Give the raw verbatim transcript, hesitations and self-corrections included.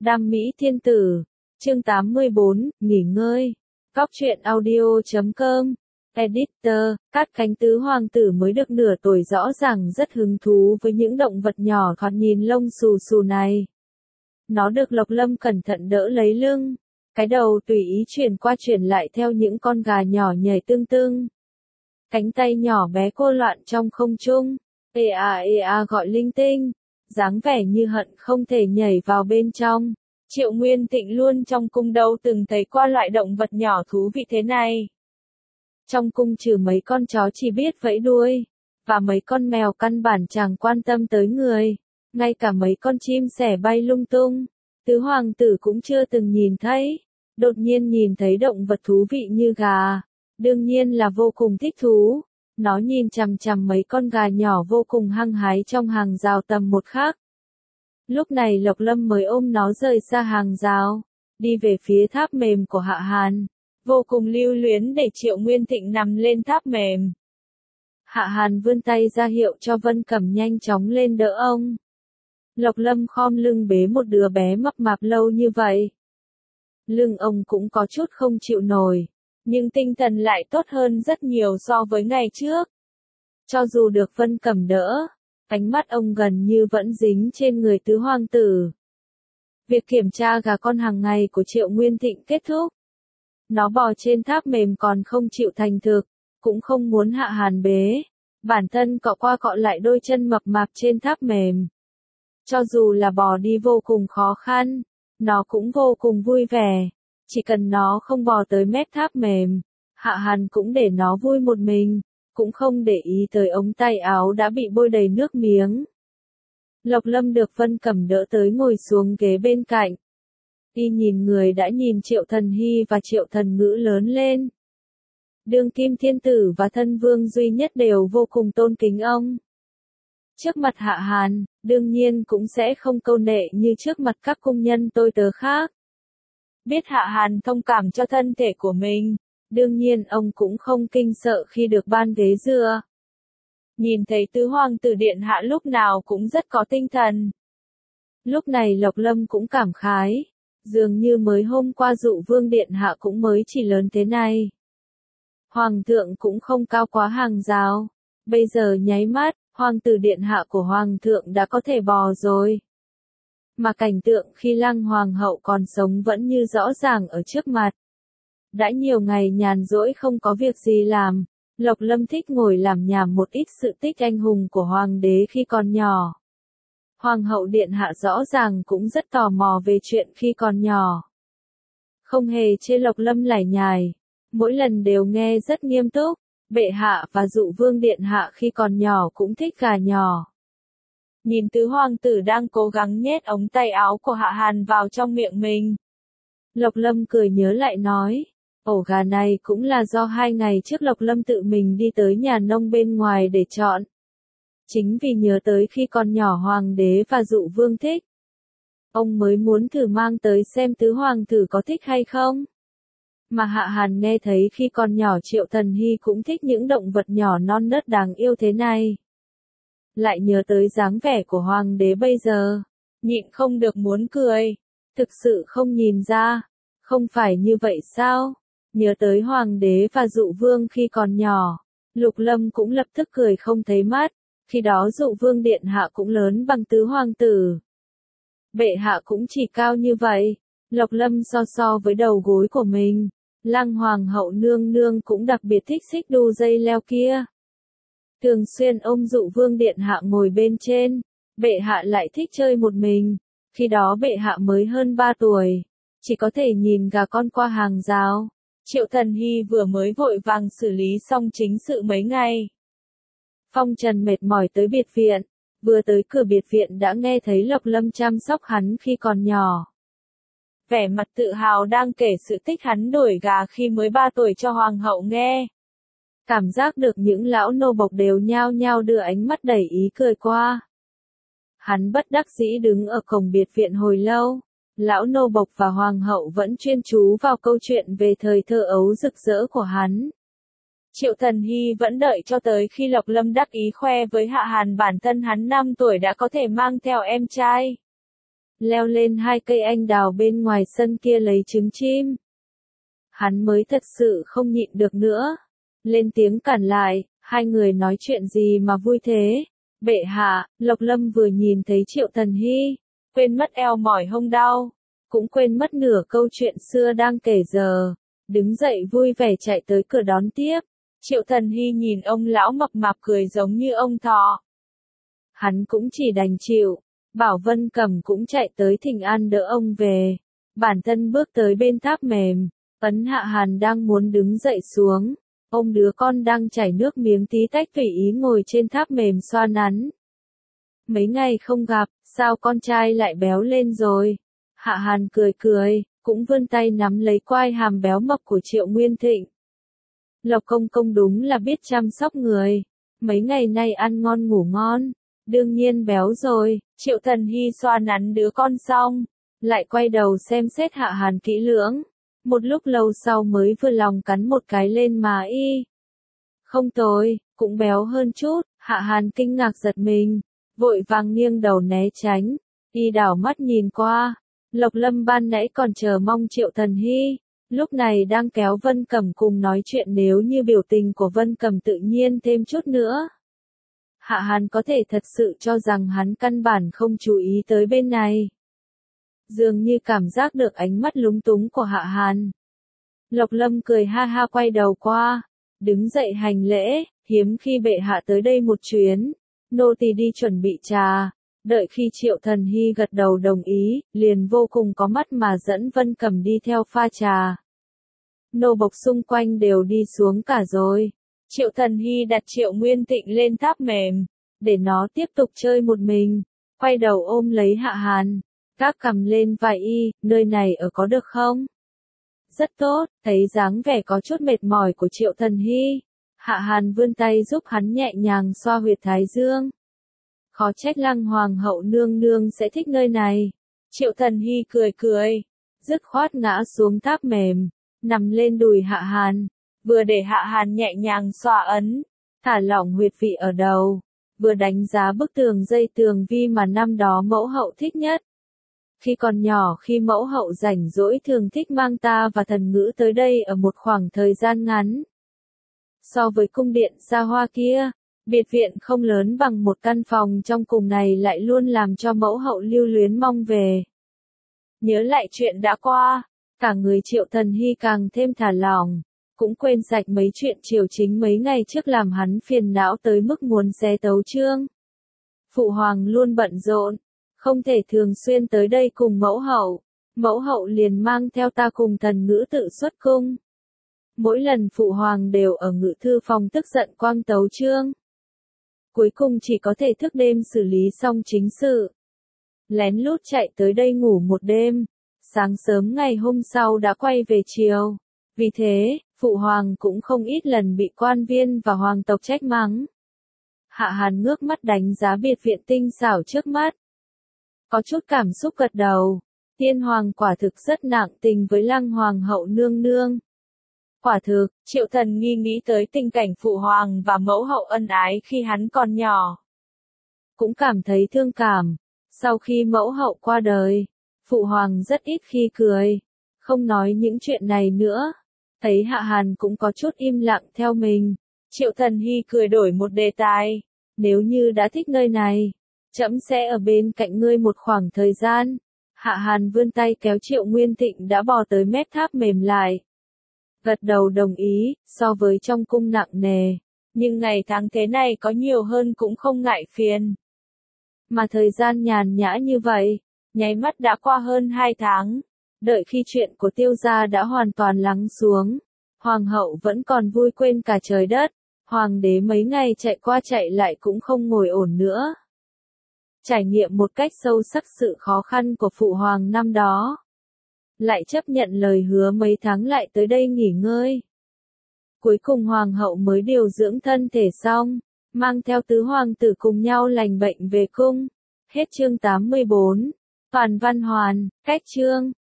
Đam mỹ thiên tử, chương tám mươi bốn, nghỉ ngơi. Góc truyện audio chấm com, editor, Cát Khánh tứ hoàng tử mới được nửa tuổi rõ ràng rất hứng thú với những động vật nhỏ thoạt nhìn lông xù xù này. Nó được Lộc Lâm cẩn thận đỡ lấy lưng, cái đầu tùy ý chuyển qua chuyển lại theo những con gà nhỏ nhảy tưng tưng. Cánh tay nhỏ bé cô loạn trong không trung, ê a ê a gọi linh tinh, dáng vẻ như hận không thể nhảy vào bên trong. Triệu Nguyên Thịnh luôn trong cung đâu từng thấy qua loại động vật nhỏ thú vị thế này. Trong cung trừ mấy con chó chỉ biết vẫy đuôi, và mấy con mèo căn bản chẳng quan tâm tới người, ngay cả mấy con chim sẻ bay lung tung, tứ hoàng tử cũng chưa từng nhìn thấy. Đột nhiên nhìn thấy động vật thú vị như gà, đương nhiên là vô cùng thích thú. Nó nhìn chằm chằm mấy con gà nhỏ vô cùng hăng hái trong hàng rào tầm một khắc. Lúc này Lộc Lâm mới ôm nó rời xa hàng rào, đi về phía tháp mềm của Hạ Hàn, vô cùng lưu luyến để Triệu Nguyên Thịnh nằm lên tháp mềm. Hạ Hàn vươn tay ra hiệu cho Vân Cẩm nhanh chóng lên đỡ ông. Lộc Lâm khom lưng bế một đứa bé mập mạp lâu như vậy. Lưng ông cũng có chút không chịu nổi, nhưng tinh thần lại tốt hơn rất nhiều so với ngày trước. Cho dù được Vân Cẩm đỡ, ánh mắt ông gần như vẫn dính trên người tứ hoàng tử. Việc kiểm tra gà con hàng ngày của Triệu Nguyên Thịnh kết thúc. Nó bò trên tháp mềm còn không chịu thành thực, cũng không muốn Hạ Hàn bế. Bản thân cọ qua cọ lại đôi chân mập mạp trên tháp mềm. Cho dù là bò đi vô cùng khó khăn, nó cũng vô cùng vui vẻ. Chỉ cần nó không bò tới mép tháp mềm, Hạ Hàn cũng để nó vui một mình, cũng không để ý tới ống tay áo đã bị bôi đầy nước miếng. Lộc Lâm được Vân Cẩm đỡ tới ngồi xuống ghế bên cạnh. Y nhìn người đã nhìn Triệu Thần Hy và Triệu Thần Ngữ lớn lên. Đương kim thiên tử và thân vương duy nhất đều vô cùng tôn kính ông. Trước mặt Hạ Hàn, đương nhiên cũng sẽ không câu nệ như trước mặt các cung nhân tôi tớ khác. Biết Hạ Hàn thông cảm cho thân thể của mình, đương nhiên ông cũng không kinh sợ khi được ban ghế dựa. Nhìn thấy tứ hoàng tử điện hạ lúc nào cũng rất có tinh thần. Lúc này Lộc Lâm cũng cảm khái, dường như mới hôm qua Dụ Vương điện hạ cũng mới chỉ lớn thế này. Hoàng thượng cũng không cao quá hàng rào, bây giờ nháy mắt, hoàng tử điện hạ của hoàng thượng đã có thể bò rồi. Mà cảnh tượng khi Lăng hoàng hậu còn sống vẫn như rõ ràng ở trước mặt. Đã nhiều ngày nhàn rỗi không có việc gì làm, Lộc Lâm thích ngồi làm nhảm một ít sự tích anh hùng của hoàng đế khi còn nhỏ. Hoàng hậu điện hạ rõ ràng cũng rất tò mò về chuyện khi còn nhỏ. Không hề chê Lộc Lâm lải nhải, mỗi lần đều nghe rất nghiêm túc. Bệ hạ và Dụ Vương điện hạ khi còn nhỏ cũng thích gà nhỏ. Nhìn tứ hoàng tử đang cố gắng nhét ống tay áo của Hạ Hàn vào trong miệng mình. Lộc Lâm cười nhớ lại nói, ổ gà này cũng là do hai ngày trước Lộc Lâm tự mình đi tới nhà nông bên ngoài để chọn. Chính vì nhớ tới khi còn nhỏ hoàng đế và Dụ Vương thích. Ông mới muốn thử mang tới xem tứ hoàng tử có thích hay không. Mà Hạ Hàn nghe thấy khi còn nhỏ Triệu Thần Hy cũng thích những động vật nhỏ non nớt đáng yêu thế này. Lại nhớ tới dáng vẻ của hoàng đế bây giờ, nhịn không được muốn cười. Thực sự không nhìn ra, không phải như vậy sao? Nhớ tới hoàng đế và Dụ Vương khi còn nhỏ, Lục Lâm cũng lập tức cười không thấy mắt. Khi đó Dụ Vương điện hạ cũng lớn bằng tứ hoàng tử. Bệ hạ cũng chỉ cao như vậy. Lộc Lâm so so với đầu gối của mình. Lăng hoàng hậu nương nương cũng đặc biệt thích xích đu dây leo kia. Thường xuyên ôm Dụ Vương điện hạ ngồi bên trên. Bệ hạ lại thích chơi một mình. Khi đó bệ hạ mới hơn ba tuổi. Chỉ có thể nhìn gà con qua hàng rào. Triệu Thần Hy vừa mới vội vàng xử lý xong chính sự mấy ngày. Phong Trần mệt mỏi tới biệt viện. Vừa tới cửa biệt viện đã nghe thấy Lộc Lâm chăm sóc hắn khi còn nhỏ. Vẻ mặt tự hào đang kể sự tích hắn đuổi gà khi mới ba tuổi cho hoàng hậu nghe. Cảm giác được những lão nô bộc đều nhao nhao đưa ánh mắt đầy ý cười qua. Hắn bất đắc dĩ đứng ở cổng biệt viện hồi lâu. Lão nô bộc và hoàng hậu vẫn chuyên chú vào câu chuyện về thời thơ ấu rực rỡ của hắn. Triệu Thần Hy vẫn đợi cho tới khi Lộc Lâm đắc ý khoe với Hạ Hàn bản thân hắn năm tuổi đã có thể mang theo em trai. leo lên hai cây anh đào bên ngoài sân kia lấy trứng chim. Hắn mới thật sự không nhịn được nữa. Lên tiếng cản lại, hai người nói chuyện gì mà vui thế? Bệ hạ, Lộc Lâm vừa nhìn thấy Triệu Thần Hy, quên mất eo mỏi hông đau, cũng quên mất nửa câu chuyện xưa đang kể giờ, đứng dậy vui vẻ chạy tới cửa đón tiếp. Triệu Thần Hy nhìn ông lão mập mạp cười giống như ông thọ. Hắn cũng chỉ đành chịu, bảo Vân Cầm cũng chạy tới thỉnh an đỡ ông về. Bản thân bước tới bên tháp mềm, ấn Hạ Hàn đang muốn đứng dậy xuống. Ông đứa con đang chảy nước miếng tí tách tùy ý ngồi trên tháp mềm xoa nắn. Mấy ngày không gặp, sao con trai lại béo lên rồi? Hạ Hàn cười cười, cũng vươn tay nắm lấy quai hàm béo mập của Triệu Nguyên Thịnh. Lộc công công đúng là biết chăm sóc người. Mấy ngày nay ăn ngon ngủ ngon, đương nhiên béo rồi. Triệu Thần Hy xoa nắn đứa con xong, lại quay đầu xem xét Hạ Hàn kỹ lưỡng. Một lúc lâu sau mới vừa lòng cắn một cái lên má y. Không tồi, cũng béo hơn chút. Hạ Hàn kinh ngạc giật mình, vội vàng nghiêng đầu né tránh. Y đảo mắt nhìn qua, Lộc Lâm ban nãy còn chờ mong Triệu Thần Hy, lúc này đang kéo Vân Cẩm cùng nói chuyện, nếu như biểu tình của Vân Cẩm tự nhiên thêm chút nữa. Hạ Hàn có thể thật sự cho rằng hắn căn bản không chú ý tới bên này. Dường như cảm giác được ánh mắt lúng túng của Hạ Hàn. Lộc Lâm cười ha ha quay đầu qua, đứng dậy hành lễ, hiếm khi bệ hạ tới đây một chuyến, nô tỳ đi chuẩn bị trà. Đợi khi Triệu Thần Hy gật đầu đồng ý, liền vô cùng có mắt mà dẫn Vân Cẩm đi theo pha trà. Nô bộc xung quanh đều đi xuống cả rồi. Triệu Thần Hy đặt Triệu Nguyên Thịnh lên tháp mềm, để nó tiếp tục chơi một mình, quay đầu ôm lấy Hạ Hàn, gác cằm lên vai y, nơi này ở có được không? Rất tốt, thấy dáng vẻ có chút mệt mỏi của Triệu Thần Hy. Hạ Hàn vươn tay giúp hắn nhẹ nhàng xoa huyệt thái dương. Khó trách Lăng Hoàng hậu nương nương sẽ thích nơi này. Triệu Thần Hy cười cười, dứt khoát ngã xuống tháp mềm, nằm lên đùi Hạ Hàn, vừa để Hạ Hàn nhẹ nhàng xoa ấn, thả lỏng huyệt vị ở đầu, vừa đánh giá bức tường dây tường vi mà năm đó mẫu hậu thích nhất. Khi còn nhỏ, khi mẫu hậu rảnh rỗi thường thích mang ta và Thần Ngữ tới đây ở một khoảng thời gian ngắn. So với cung điện xa hoa kia, biệt viện không lớn bằng một căn phòng trong cùng này lại luôn làm cho mẫu hậu lưu luyến mong về. Nhớ lại chuyện đã qua, cả người Triệu Thần Hy càng thêm thả lỏng, cũng quên sạch mấy chuyện triều chính mấy ngày trước làm hắn phiền não tới mức muốn xé tấu chương. Phụ hoàng luôn bận rộn, không thể thường xuyên tới đây cùng mẫu hậu, mẫu hậu liền mang theo ta cùng Thần Ngữ tự xuất cung. Mỗi lần phụ hoàng đều ở ngự thư phòng tức giận quang tấu chương. Cuối cùng chỉ có thể thức đêm xử lý xong chính sự. Lén lút chạy tới đây ngủ một đêm, sáng sớm ngày hôm sau đã quay về chiều. Vì thế, phụ hoàng cũng không ít lần bị quan viên và hoàng tộc trách mắng. Hạ Hàn ngước mắt đánh giá biệt viện tinh xảo trước mắt. Có chút cảm xúc gật đầu, tiên hoàng quả thực rất nặng tình với Lăng Hoàng hậu nương nương. Quả thực, Triệu Thần Nghi nghĩ tới tình cảnh phụ hoàng và mẫu hậu ân ái khi hắn còn nhỏ. Cũng cảm thấy thương cảm, sau khi mẫu hậu qua đời, phụ hoàng rất ít khi cười, không nói những chuyện này nữa. Thấy Hạ Hàn cũng có chút im lặng theo mình, Triệu Thần Hy cười đổi một đề tài, nếu như đã thích nơi này, trẫm sẽ ở bên cạnh ngươi một khoảng thời gian. Hạ Hàn vươn tay kéo Triệu Nguyên Thịnh đã bò tới mép tháp mềm lại. Gật đầu đồng ý, so với trong cung nặng nề, nhưng ngày tháng thế này có nhiều hơn cũng không ngại phiền. Mà thời gian nhàn nhã như vậy, nháy mắt đã qua hơn hai tháng, đợi khi chuyện của Tiêu gia đã hoàn toàn lắng xuống, hoàng hậu vẫn còn vui quên cả trời đất, hoàng đế mấy ngày chạy qua chạy lại cũng không ngồi ổn nữa. Trải nghiệm một cách sâu sắc sự khó khăn của phụ hoàng năm đó. Lại chấp nhận lời hứa mấy tháng lại tới đây nghỉ ngơi. Cuối cùng hoàng hậu mới điều dưỡng thân thể xong, mang theo tứ hoàng tử cùng nhau lành bệnh về cung. Hết chương tám mươi bốn. Toàn văn hoàn, cách chương.